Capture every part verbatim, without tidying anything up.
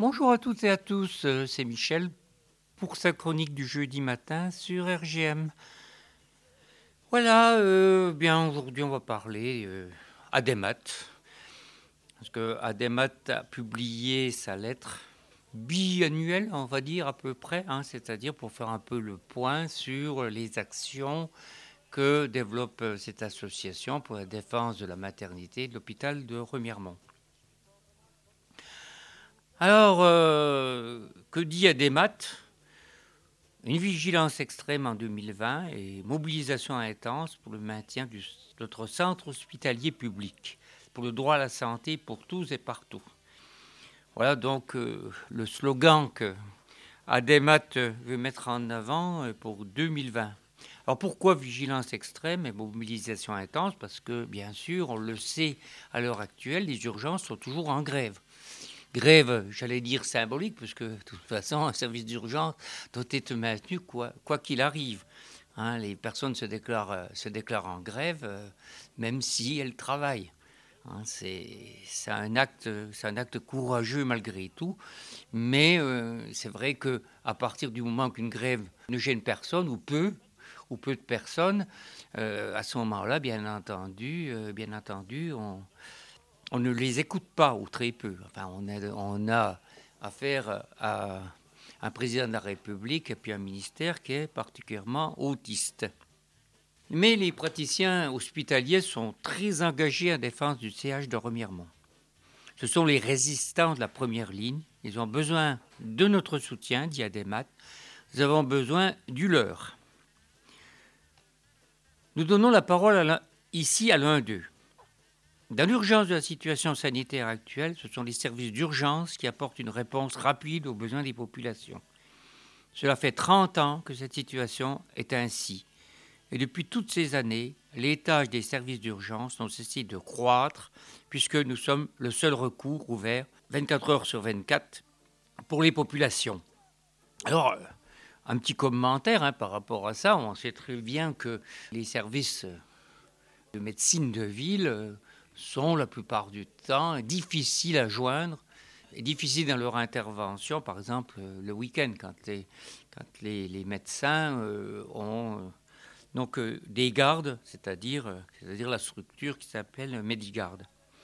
Bonjour à toutes et à tous, euh, c'est Michel pour sa chronique du jeudi matin sur R G M. Voilà, euh, bien aujourd'hui on va parler euh, Ademat, parce que Ademat a publié sa lettre biannuelle, on va dire à peu près, hein, c'est-à-dire pour faire un peu le point sur les actions que développe cette association pour la défense de la maternité de l'hôpital de Remiremont. Alors, euh, que dit Ademat ? Une vigilance extrême en deux mille vingt et mobilisation intense pour le maintien de notre centre hospitalier public, pour le droit à la santé pour tous et partout. Voilà donc euh, le slogan que Ademat veut mettre en avant pour deux mille vingt. Alors pourquoi vigilance extrême et mobilisation intense ? Parce que bien sûr, on le sait à l'heure actuelle, les urgences sont toujours en grève. Grève, j'allais dire symbolique, parce que de toute façon, un service d'urgence doit être maintenu quoi, quoi qu'il arrive. Hein, les personnes se déclarent, euh, se déclarent en grève, euh, même si elles travaillent. Hein, c'est, c'est, un acte, c'est un acte courageux malgré tout, mais euh, c'est vrai qu'à partir du moment qu'une grève ne gêne personne, ou peu, ou peu de personnes, euh, à ce moment-là, bien entendu, euh, bien entendu, on... on ne les écoute pas, ou très peu. Enfin, on a, on a affaire à un président de la République et puis un ministère qui est particulièrement autiste. Mais les praticiens hospitaliers sont très engagés en défense du C H de Remiremont. Ce sont les résistants de la première ligne. Ils ont besoin de notre soutien, dit Ademat. Nous avons besoin du leur. Nous donnons la parole à l'un, ici à l'un d'eux. Dans l'urgence de la situation sanitaire actuelle, ce sont les services d'urgence qui apportent une réponse rapide aux besoins des populations. Cela fait trente ans que cette situation est ainsi. Et depuis toutes ces années, les tâches des services d'urgence n'ont cessé de croître puisque nous sommes le seul recours ouvert vingt-quatre heures sur vingt-quatre pour les populations. Alors, un petit commentaire hein, par rapport à ça. On sait très bien que les services de médecine de ville sont la plupart du temps difficiles à joindre et difficiles dans leur intervention, par exemple le week-end, quand les, quand les, les médecins euh, ont euh, donc, euh, des gardes, c'est-à-dire, euh, c'est-à-dire la structure qui s'appelle Medigarde.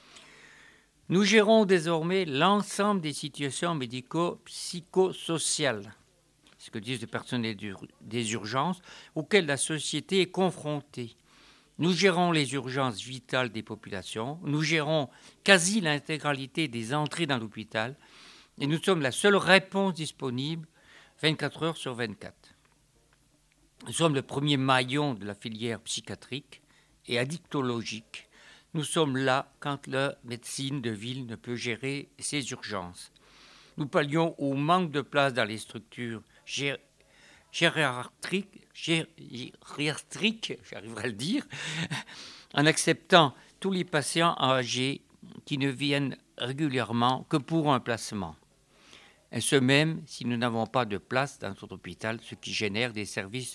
Nous gérons désormais l'ensemble des situations médico-psychosociales, ce que disent les personnels des urgences, auxquelles la société est confrontée. Nous gérons les urgences vitales des populations, nous gérons quasi l'intégralité des entrées dans l'hôpital et nous sommes la seule réponse disponible vingt-quatre heures sur vingt-quatre. Nous sommes le premier maillon de la filière psychiatrique et addictologique. Nous sommes là quand la médecine de ville ne peut gérer ses urgences. Nous pallions au manque de place dans les structures gé- gériatriques, gériatriques, j'arriverai à le dire, en acceptant tous les patients âgés qui ne viennent régulièrement que pour un placement. Et ce même si nous n'avons pas de place dans notre hôpital, ce qui génère des services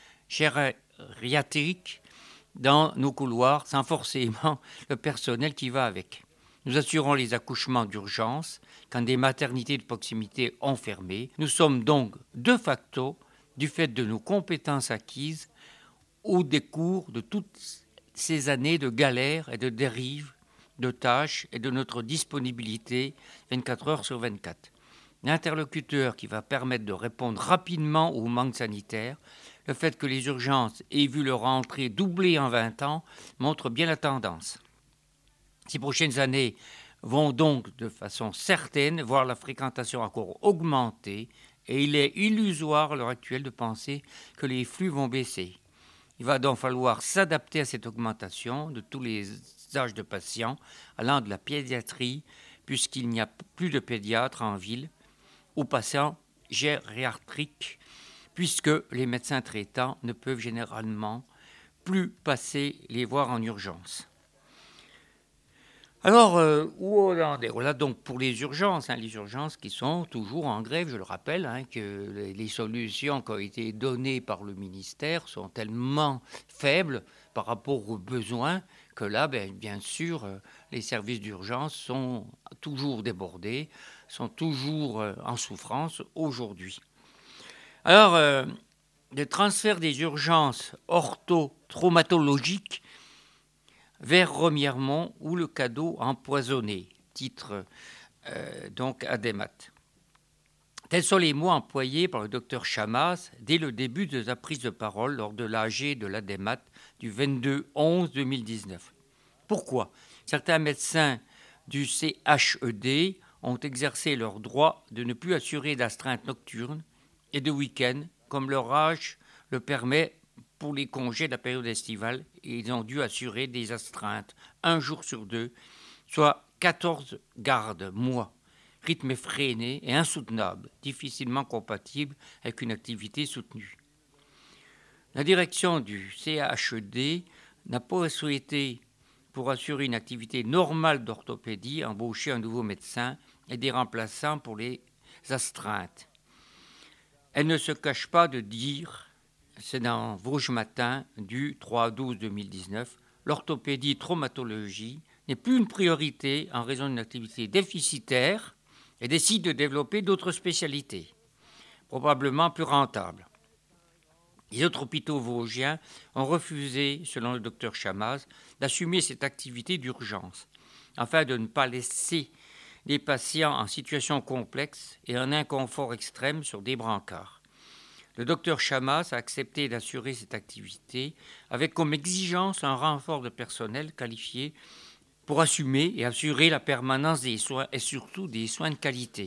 gériatriques dans nos couloirs sans forcément le personnel qui va avec. Nous assurons les accouchements d'urgence quand des maternités de proximité ont fermé. Nous sommes donc de facto, du fait de nos compétences acquises, au décours de toutes ces années de galères et de dérives, de tâches et de notre disponibilité vingt-quatre heures sur vingt-quatre. L'interlocuteur qui va permettre de répondre rapidement aux manques sanitaires, le fait que les urgences aient vu leur entrée doubler en vingt ans montre bien la tendance. Ces prochaines années vont donc de façon certaine voir la fréquentation encore augmenter et il est illusoire à l'heure actuelle de penser que les flux vont baisser. Il va donc falloir s'adapter à cette augmentation de tous les âges de patients, allant de la pédiatrie, puisqu'il n'y a plus de pédiatres en ville, aux patients gériatriques, puisque les médecins traitants ne peuvent généralement plus passer les voir en urgence. Alors, euh, où on en est ? Voilà donc pour les urgences, hein, les urgences qui sont toujours en grève, je le rappelle, hein, que les, les solutions qui ont été données par le ministère sont tellement faibles par rapport aux besoins que là, ben, bien sûr, euh, les services d'urgence sont toujours débordés, sont toujours euh, en souffrance aujourd'hui. Alors, euh, le transfert des urgences ortho-traumatologiques vers Remiremont ou le cadeau empoisonné, titre euh, donc Ademat. Tels sont les mots employés par le docteur Chamas dès le début de sa prise de parole lors de l'A G de l'Ademat du vingt-deux onze deux mille dix-neuf. Pourquoi certains médecins du C H E D ont exercé leur droit de ne plus assurer d'astreinte nocturne et de week-end, comme leur âge le permet pour les congés de la période estivale, et ils ont dû assurer des astreintes un jour sur deux, soit quatorze gardes mois. Rythme effréné et insoutenable, difficilement compatible avec une activité soutenue. La direction du C H E D n'a pas souhaité, pour assurer une activité normale d'orthopédie, embaucher un nouveau médecin et des remplaçants pour les astreintes. Elle ne se cache pas de dire, c'est dans Vosges Matin du trois douze deux mille dix-neuf, l'orthopédie traumatologie n'est plus une priorité en raison d'une activité déficitaire et décide de développer d'autres spécialités, probablement plus rentables. Les autres hôpitaux vosgiens ont refusé, selon le docteur Chamas, d'assumer cette activité d'urgence, afin de ne pas laisser les patients en situation complexe et en inconfort extrême sur des brancards. Le docteur Chamas a accepté d'assurer cette activité avec comme exigence un renfort de personnel qualifié pour assumer et assurer la permanence des soins et surtout des soins de qualité.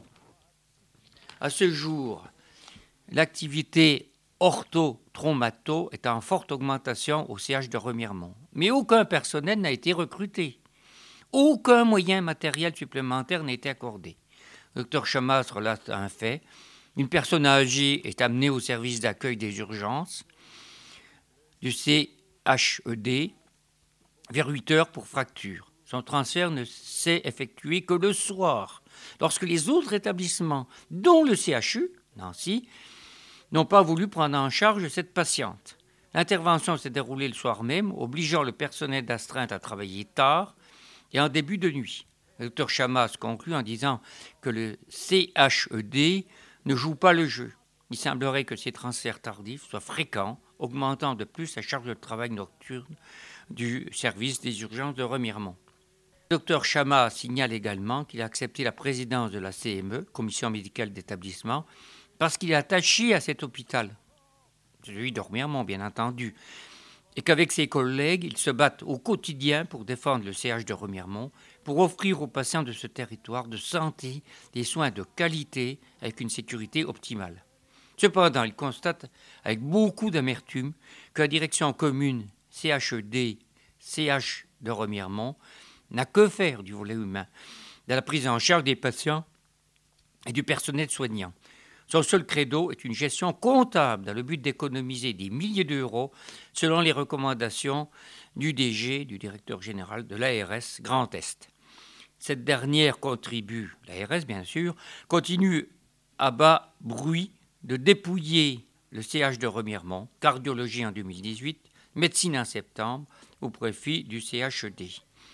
À ce jour, l'activité ortho-traumato est en forte augmentation au C H de Remiremont, mais aucun personnel n'a été recruté. Aucun moyen matériel supplémentaire n'a été accordé. Le docteur Chamas relate un fait. Une personne âgée est amenée au service d'accueil des urgences du C H E D vers huit heures pour fracture. Son transfert ne s'est effectué que le soir, lorsque les autres établissements, dont le C H U, Nancy, n'ont pas voulu prendre en charge cette patiente. L'intervention s'est déroulée le soir même, obligeant le personnel d'astreinte à travailler tard et en début de nuit. Le docteur Chamas conclut en disant que le C H E D ne joue pas le jeu. Il semblerait que ces transferts tardifs soient fréquents, augmentant de plus la charge de travail nocturne du service des urgences de Remiremont. Le docteur Chamas signale également qu'il a accepté la présidence de la C M E, Commission médicale d'établissement, parce qu'il est attaché à cet hôpital, celui de Remiremont bien entendu, et qu'avec ses collègues, ils se battent au quotidien pour défendre le C H de Remiremont, pour offrir aux patients de ce territoire de santé des soins de qualité avec une sécurité optimale. Cependant, il constate avec beaucoup d'amertume que la direction commune C H E D, C H de Remiremont n'a que faire du volet humain, de la prise en charge des patients et du personnel soignant. Son seul credo est une gestion comptable dans le but d'économiser des milliers d'euros selon les recommandations du D G, du directeur général de l'A R S Grand Est. Cette dernière contribue, l'A R S bien sûr, continue à bas bruit de dépouiller le C H de Remiremont, cardiologie en deux mille dix-huit, médecine en septembre, au profit du C H E D.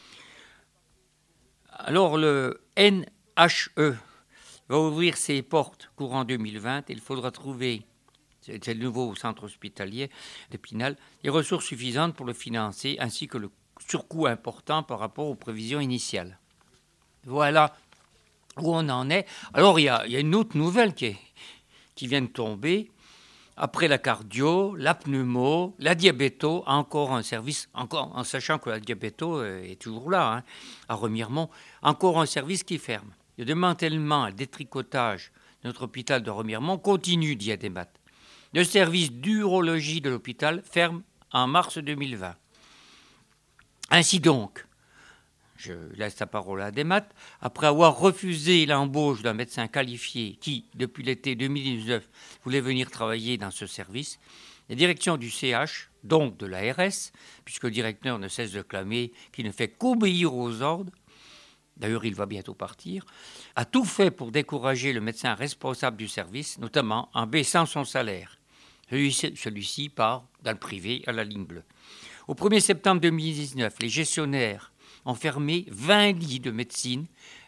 Alors le N H E va ouvrir ses portes courant deux mille vingt et il faudra trouver, c'est le nouveau centre hospitalier d'Épinal, les ressources suffisantes pour le financer ainsi que le surcoût important par rapport aux prévisions initiales. Voilà où on en est. Alors il y a, il y a une autre nouvelle qui, est, qui vient de tomber. Après la cardio, la pneumo, la diabéto, encore un service, encore en sachant que la diabéto est toujours là, hein, à Remiremont, encore un service qui ferme. Le démantèlement et le détricotage de notre hôpital de Remiremont continue, dit Ademat. Le service d'urologie de l'hôpital ferme en mars deux mille vingt. Ainsi donc, je laisse la parole à Ademat, après avoir refusé l'embauche d'un médecin qualifié qui, depuis l'été deux mille dix-neuf, voulait venir travailler dans ce service, la direction du C H, donc de l'A R S, puisque le directeur ne cesse de clamer qu'il ne fait qu'obéir aux ordres, d'ailleurs il va bientôt partir, a tout fait pour décourager le médecin responsable du service, notamment en baissant son salaire. Celui-ci, celui-ci part dans le privé à la ligne bleue. Au premier septembre deux mille dix-neuf, les gestionnaires ont fermé vingt lits de médecine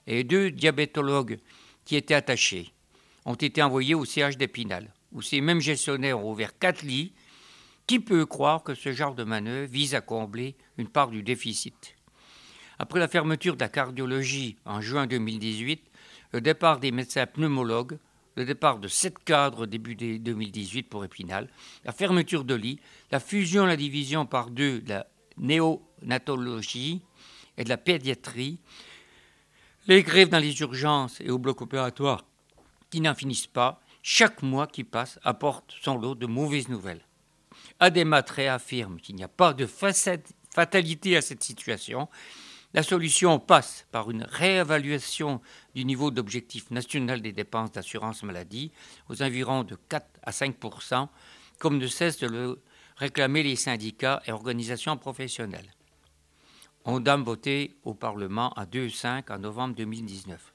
et deux diabétologues qui étaient attachés ont été envoyés au C H d'Épinal, où ces mêmes gestionnaires ont ouvert quatre lits. Qui peut croire que ce genre de manœuvre vise à combler une part du déficit? Après la fermeture de la cardiologie en juin deux mille dix-huit, le départ des médecins pneumologues, le départ de sept cadres début deux mille dix-huit pour Épinal, la fermeture de lits, la fusion, la division par deux de la néonatologie et de la pédiatrie, les grèves dans les urgences et au bloc opératoire qui n'en finissent pas, chaque mois qui passe apporte son lot de mauvaises nouvelles. Ademat réaffirme qu'il n'y a pas de fatalité à cette situation. La solution passe par une réévaluation du niveau d'objectif national des dépenses d'assurance maladie aux environs de quatre à cinq pour cent, comme ne cessent de le réclamer les syndicats et organisations professionnelles. Ondam voté au Parlement à deux virgule cinq en novembre deux mille dix-neuf.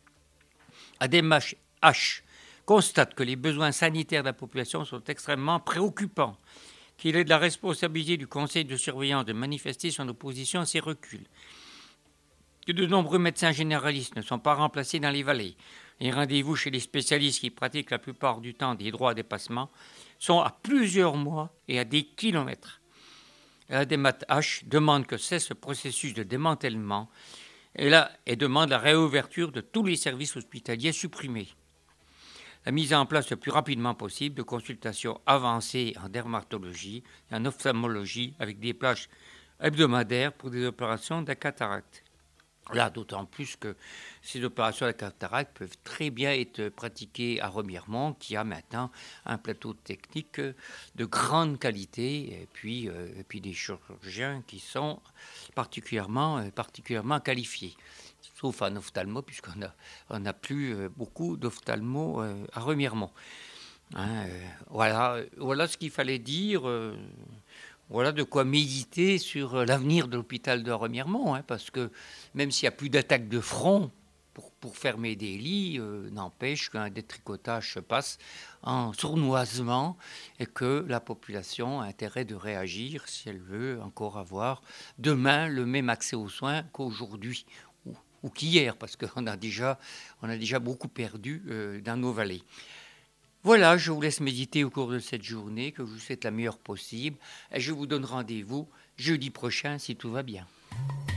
Ademat H constate que les besoins sanitaires de la population sont extrêmement préoccupants, qu'il est de la responsabilité du conseil de surveillance de manifester son opposition à ces reculs, que de nombreux médecins généralistes ne sont pas remplacés dans les vallées. Les rendez-vous chez les spécialistes qui pratiquent la plupart du temps des droits à dépassement sont à plusieurs mois et à des kilomètres. Ademat H demande que cesse ce processus de démantèlement et, là, et demande la réouverture de tous les services hospitaliers supprimés. La mise en place le plus rapidement possible de consultations avancées en dermatologie et en ophtalmologie avec des plages hebdomadaires pour des opérations de la cataracte. Là, d'autant plus que ces opérations de la cataracte peuvent très bien être pratiquées à Remiremont, qui a maintenant un plateau technique de grande qualité, et puis, euh, et puis des chirurgiens qui sont particulièrement, euh, particulièrement qualifiés. Sauf en ophtalmo, puisqu'on n'a on a plus euh, beaucoup d'ophtalmo euh, à Remiremont. Hein, euh, voilà, voilà ce qu'il fallait dire. Euh, Voilà de quoi méditer sur l'avenir de l'hôpital de Remiremont, hein, parce que même s'il n'y a plus d'attaque de front pour, pour fermer des lits, euh, n'empêche qu'un détricotage se passe en sournoisement et que la population a intérêt de réagir si elle veut encore avoir demain le même accès aux soins qu'aujourd'hui ou, ou qu'hier, parce qu'on a déjà, on a déjà beaucoup perdu euh, dans nos vallées. Voilà, je vous laisse méditer au cours de cette journée, que je vous souhaite la meilleure possible. Et je vous donne rendez-vous jeudi prochain si tout va bien.